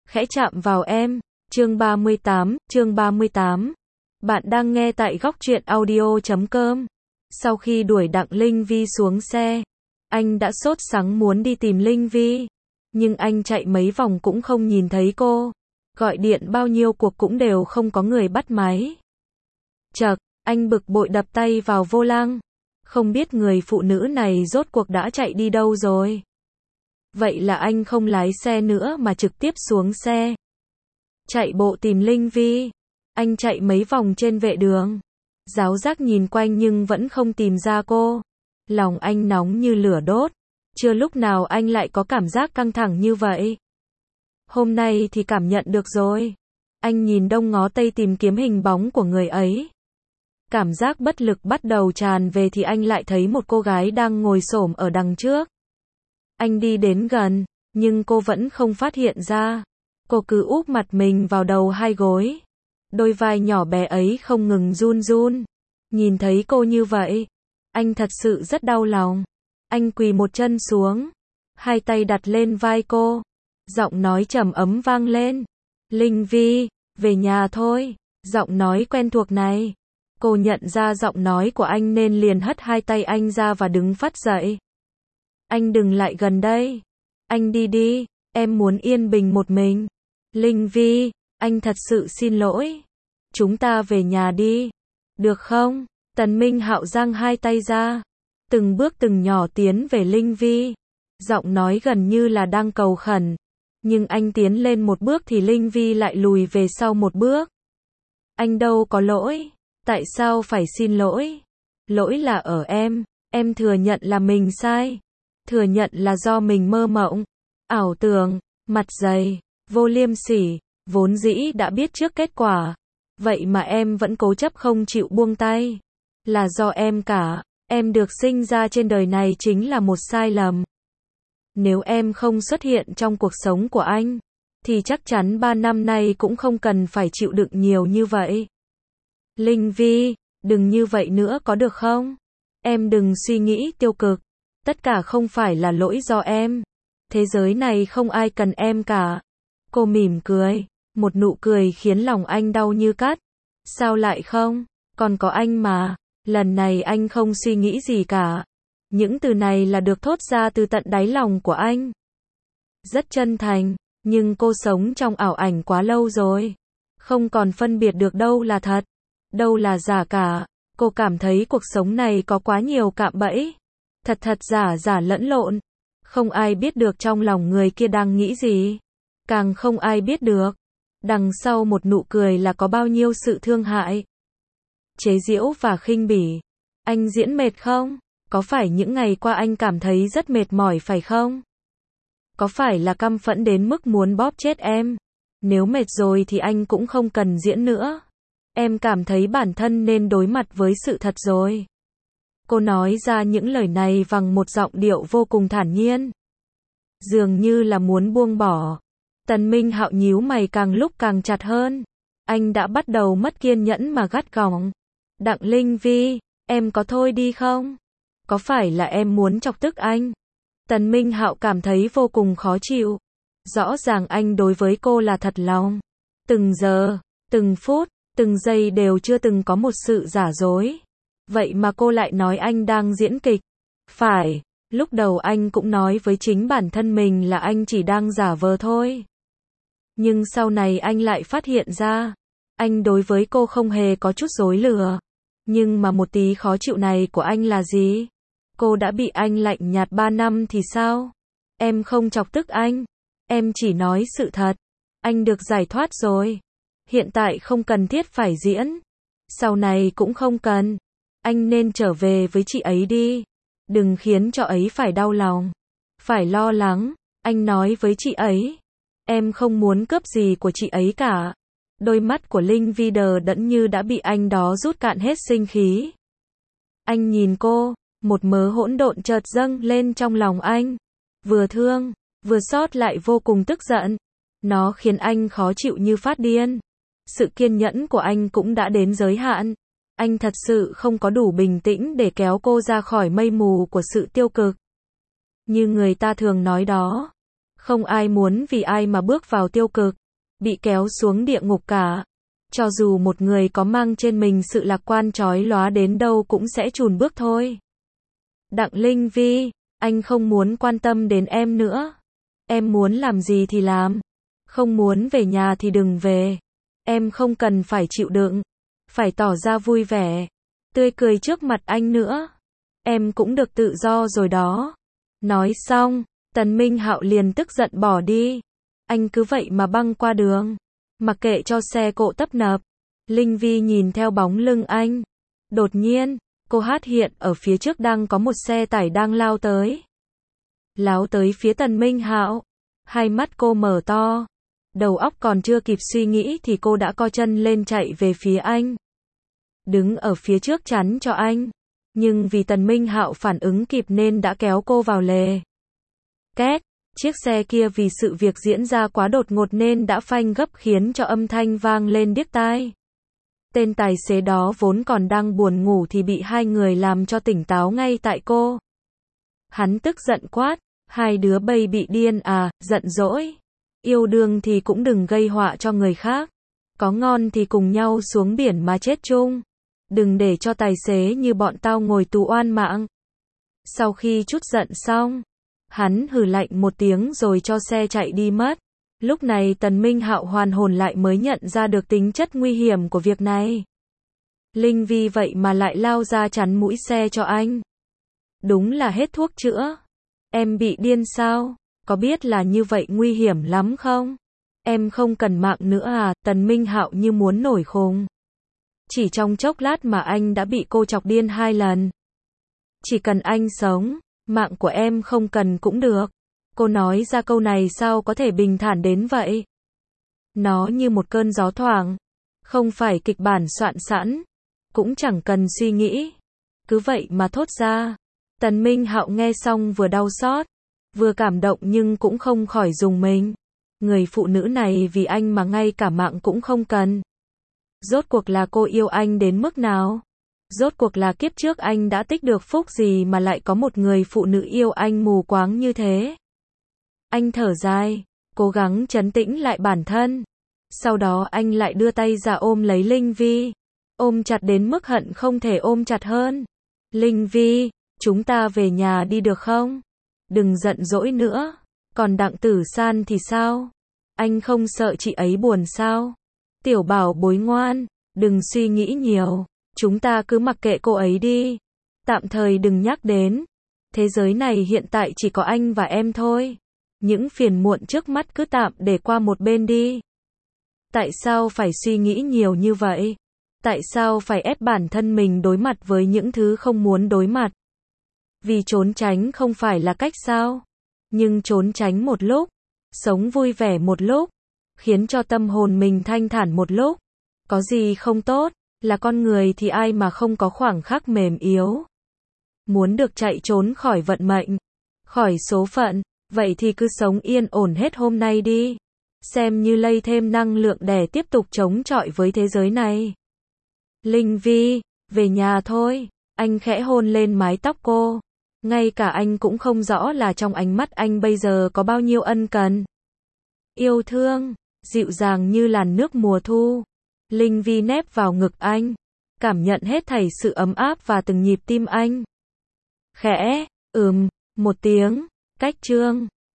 khẽ chạm vào em. Chương 38. Bạn đang nghe tại góc truyện audio.com. Sau khi đuổi Đặng Linh Vi xuống xe, anh đã sốt sắng muốn đi tìm Linh Vi. Nhưng anh chạy mấy vòng cũng không nhìn thấy cô. Gọi điện bao nhiêu cuộc cũng đều không có người bắt máy. Chậc, anh bực bội đập tay vào vô lăng. Không biết người phụ nữ này rốt cuộc đã chạy đi đâu rồi. Vậy là anh không lái xe nữa mà trực tiếp xuống xe. Chạy bộ tìm Linh Vi. Anh chạy mấy vòng trên vệ đường. Giáo giác nhìn quanh nhưng vẫn không tìm ra cô. Lòng anh nóng như lửa đốt. Chưa lúc nào anh lại có cảm giác căng thẳng như vậy. Hôm nay thì cảm nhận được rồi. Anh nhìn đông ngó tây tìm kiếm hình bóng của người ấy. Cảm giác bất lực bắt đầu tràn về thì anh lại thấy một cô gái đang ngồi xổm ở đằng trước. Anh đi đến gần, nhưng cô vẫn không phát hiện ra. Cô cứ úp mặt mình vào đầu hai gối. Đôi vai nhỏ bé ấy không ngừng run run. Nhìn thấy cô như vậy, anh thật sự rất đau lòng. Anh quỳ một chân xuống, hai tay đặt lên vai cô. Giọng nói trầm ấm vang lên. Linh Vi, về nhà thôi. Giọng nói quen thuộc này. Cô nhận ra giọng nói của anh nên liền hất hai tay anh ra và đứng phắt dậy. Anh đừng lại gần đây. Anh đi đi, em muốn yên bình một mình. Linh Vi, anh thật sự xin lỗi. Chúng ta về nhà đi. Được không? Tần Minh Hạo giang hai tay ra. Từng bước từng nhỏ tiến về Linh Vi. Giọng nói gần như là đang cầu khẩn. Nhưng anh tiến lên một bước thì Linh Vi lại lùi về sau một bước. Anh đâu có lỗi. Tại sao phải xin lỗi? Lỗi là ở em thừa nhận là mình sai. Thừa nhận là do mình mơ mộng, ảo tưởng, mặt dày, vô liêm sỉ, vốn dĩ đã biết trước kết quả. Vậy mà em vẫn cố chấp không chịu buông tay. Là do em cả, em được sinh ra trên đời này chính là một sai lầm. Nếu em không xuất hiện trong cuộc sống của anh, thì chắc chắn 3 năm nay cũng không cần phải chịu đựng nhiều như vậy. Linh Vi, đừng như vậy nữa có được không? Em đừng suy nghĩ tiêu cực. Tất cả không phải là lỗi do em. Thế giới này không ai cần em cả. Cô mỉm cười. Một nụ cười khiến lòng anh đau như cắt. Sao lại không? Còn có anh mà. Lần này anh không suy nghĩ gì cả. Những từ này là được thốt ra từ tận đáy lòng của anh. Rất chân thành. Nhưng cô sống trong ảo ảnh quá lâu rồi. Không còn phân biệt được đâu là thật, đâu là giả cả. Cô cảm thấy cuộc sống này có quá nhiều cạm bẫy. Thật giả lẫn lộn. Không ai biết được trong lòng người kia đang nghĩ gì. Càng không ai biết được đằng sau một nụ cười là có bao nhiêu sự thương hại, chế giễu và khinh bỉ. Anh diễn mệt không? Có phải những ngày qua anh cảm thấy rất mệt mỏi phải không? Có phải là căm phẫn đến mức muốn bóp chết em? Nếu mệt rồi thì anh cũng không cần diễn nữa. Em cảm thấy bản thân nên đối mặt với sự thật rồi. Cô nói ra những lời này bằng một giọng điệu vô cùng thản nhiên. Dường như là muốn buông bỏ. Tần Minh Hạo nhíu mày càng lúc càng chặt hơn. Anh đã bắt đầu mất kiên nhẫn mà gắt gỏng. Đặng Linh Vi, em có thôi đi không? Có phải là em muốn chọc tức anh? Tần Minh Hạo cảm thấy vô cùng khó chịu. Rõ ràng anh đối với cô là thật lòng. Từng giờ, từng phút, từng giây đều chưa từng có một sự giả dối. Vậy mà cô lại nói anh đang diễn kịch. Phải, lúc đầu anh cũng nói với chính bản thân mình là anh chỉ đang giả vờ thôi. Nhưng sau này anh lại phát hiện ra, anh đối với cô không hề có chút dối lừa. Nhưng mà một tí khó chịu này của anh là gì? Cô đã bị anh lạnh nhạt 3 năm thì sao? Em không chọc tức anh. Em chỉ nói sự thật. Anh được giải thoát rồi. Hiện tại không cần thiết phải diễn. Sau này cũng không cần. Anh nên trở về với chị ấy đi. Đừng khiến cho ấy phải đau lòng. Phải lo lắng. Anh nói với chị ấy. Em không muốn cướp gì của chị ấy cả. Đôi mắt của Linh Vi đờ đẫn như đã bị anh đó rút cạn hết sinh khí. Anh nhìn cô. Một mớ hỗn độn chợt dâng lên trong lòng anh. Vừa thương, vừa xót lại vô cùng tức giận. Nó khiến anh khó chịu như phát điên. Sự kiên nhẫn của anh cũng đã đến giới hạn. Anh thật sự không có đủ bình tĩnh để kéo cô ra khỏi mây mù của sự tiêu cực. Như người ta thường nói đó, Không ai muốn vì ai mà bước vào tiêu cực, bị kéo xuống địa ngục cả. Cho dù một người có mang trên mình sự lạc quan chói lóa đến đâu cũng sẽ chùn bước thôi. Đặng Linh Vi, anh không muốn quan tâm đến em nữa. Em muốn làm gì thì làm. Không muốn về nhà thì đừng về. Em không cần phải chịu đựng. Phải tỏ ra vui vẻ, tươi cười trước mặt anh nữa. Em cũng được tự do rồi đó. Nói xong, Tần Minh Hạo liền tức giận bỏ đi. Anh cứ vậy mà băng qua đường, mặc kệ cho xe cộ tấp nập. Linh Vi nhìn theo bóng lưng anh. Đột nhiên, cô hát hiện ở phía trước đang có một xe tải đang lao tới. Láo tới phía Tần Minh Hạo. Hai mắt cô mở to. Đầu óc còn chưa kịp suy nghĩ thì cô đã co chân lên chạy về phía anh. Đứng ở phía trước chắn cho anh. Nhưng vì Tần Minh Hạo phản ứng kịp nên đã kéo cô vào lề. Két, chiếc xe kia vì sự việc diễn ra quá đột ngột nên đã phanh gấp khiến cho âm thanh vang lên điếc tai. Tên tài xế đó vốn còn đang buồn ngủ thì bị hai người làm cho tỉnh táo ngay tại cô. Hắn tức giận quát, hai đứa bay bị điên à, giận dỗi. Yêu đương thì cũng đừng gây họa cho người khác. Có ngon thì cùng nhau xuống biển mà chết chung. Đừng để cho tài xế như bọn tao ngồi tù oan mạng. Sau khi trút giận xong, hắn hừ lạnh một tiếng rồi cho xe chạy đi mất. Lúc này Tần Minh Hạo hoàn hồn lại mới nhận ra được tính chất nguy hiểm của việc này. Linh Vi vậy mà lại lao ra chắn mũi xe cho anh. Đúng là hết thuốc chữa. Em bị điên sao? Có biết là như vậy nguy hiểm lắm không? Em không cần mạng nữa à? Tần Minh Hạo như muốn nổi khùng. Chỉ trong chốc lát mà anh đã bị cô chọc điên 2 lần. Chỉ cần anh sống, mạng của em không cần cũng được. Cô nói ra câu này sao có thể bình thản đến vậy? Nó như một cơn gió thoảng. Không phải kịch bản soạn sẵn. Cũng chẳng cần suy nghĩ. Cứ vậy mà thốt ra. Tần Minh Hạo nghe xong vừa đau xót, vừa cảm động nhưng cũng không khỏi rùng mình. Người phụ nữ này vì anh mà ngay cả mạng cũng không cần. Rốt cuộc là cô yêu anh đến mức nào? Rốt cuộc là kiếp trước anh đã tích được phúc gì mà lại có một người phụ nữ yêu anh mù quáng như thế? Anh thở dài, cố gắng trấn tĩnh lại bản thân. Sau đó anh lại đưa tay ra ôm lấy Linh Vi. Ôm chặt đến mức hận không thể ôm chặt hơn. Linh Vi, chúng ta về nhà đi được không? Đừng giận dỗi nữa. Còn Đặng Tử San thì sao? Anh không sợ chị ấy buồn sao? Tiểu bảo bối ngoan, đừng suy nghĩ nhiều. Chúng ta cứ mặc kệ cô ấy đi. Tạm thời đừng nhắc đến. Thế giới này hiện tại chỉ có anh và em thôi. Những phiền muộn trước mắt cứ tạm để qua một bên đi. Tại sao phải suy nghĩ nhiều như vậy? Tại sao phải ép bản thân mình đối mặt với những thứ không muốn đối mặt? Vì trốn tránh không phải là cách sao? Nhưng trốn tránh một lúc, sống vui vẻ một lúc, khiến cho tâm hồn mình thanh thản một lúc, có gì không tốt, là con người thì ai mà không có khoảng khắc mềm yếu. Muốn được chạy trốn khỏi vận mệnh, khỏi số phận, vậy thì cứ sống yên ổn hết hôm nay đi. Xem như lây thêm năng lượng để tiếp tục chống chọi với thế giới này. Linh Vi, về nhà thôi. Anh khẽ hôn lên mái tóc cô. Ngay cả anh cũng không rõ là trong ánh mắt anh bây giờ có bao nhiêu ân cần. Yêu thương, dịu dàng như làn nước mùa thu. Linh Vi nép vào ngực anh, cảm nhận hết thảy sự ấm áp và từng nhịp tim anh. Khẽ, một tiếng, cách chương.